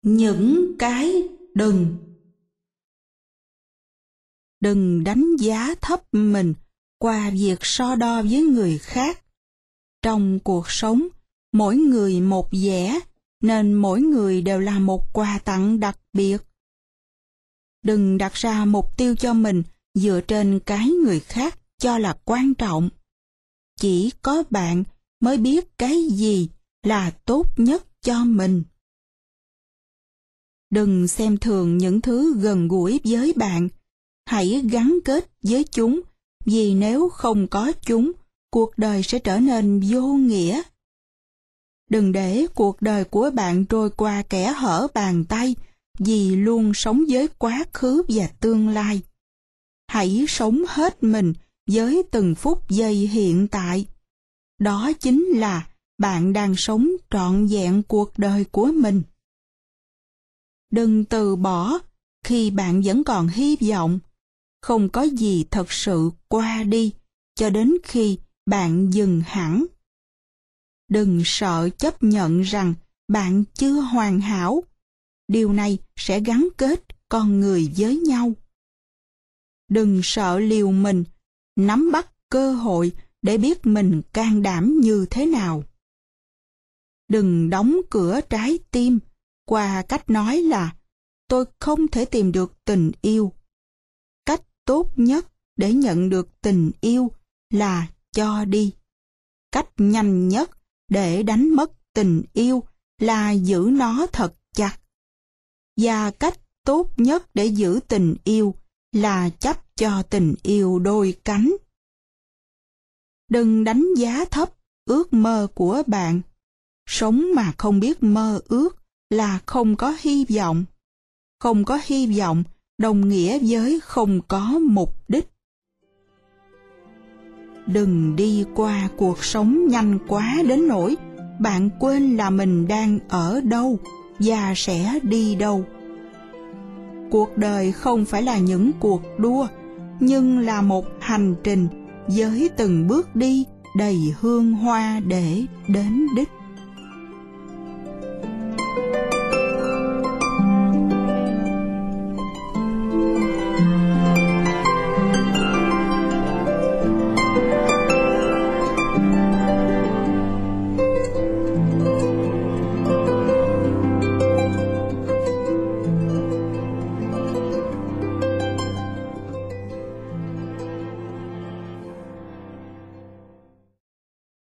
Những cái đừng. Đừng đánh giá thấp mình qua việc so đo với người khác. Trong cuộc sống, mỗi người một vẻ, nên mỗi người đều là một quà tặng đặc biệt. Đừng đặt ra mục tiêu cho mình dựa trên cái người khác cho là quan trọng. Chỉ có bạn mới biết cái gì là tốt nhất cho mình. Đừng xem thường những thứ gần gũi với bạn. Hãy gắn kết với chúng, vì nếu không có chúng, cuộc đời sẽ trở nên vô nghĩa. Đừng để cuộc đời của bạn trôi qua kẽ hở bàn tay, vì luôn sống với quá khứ và tương lai. Hãy sống hết mình với từng phút giây hiện tại. Đó chính là bạn đang sống trọn vẹn cuộc đời của mình. Đừng từ bỏ khi bạn vẫn còn hy vọng. Không có gì thật sự qua đi cho đến khi bạn dừng hẳn. Đừng sợ chấp nhận rằng bạn chưa hoàn hảo. Điều này sẽ gắn kết con người với nhau. Đừng sợ liều mình, nắm bắt cơ hội để biết mình can đảm như thế nào. Đừng đóng cửa trái tim qua cách nói là tôi không thể tìm được tình yêu. Cách tốt nhất để nhận được tình yêu là cho đi. Cách nhanh nhất để đánh mất tình yêu là giữ nó thật chặt. Và cách tốt nhất để giữ tình yêu là chấp cho tình yêu đôi cánh. Đừng đánh giá thấp ước mơ của bạn. Sống mà không biết mơ ước là không có hy vọng. Không có hy vọng đồng nghĩa với không có mục đích. Đừng đi qua cuộc sống nhanh quá đến nỗi bạn quên là mình đang ở đâu và sẽ đi đâu. Cuộc đời không phải là những cuộc đua, nhưng là một hành trình với từng bước đi đầy hương hoa để đến đích.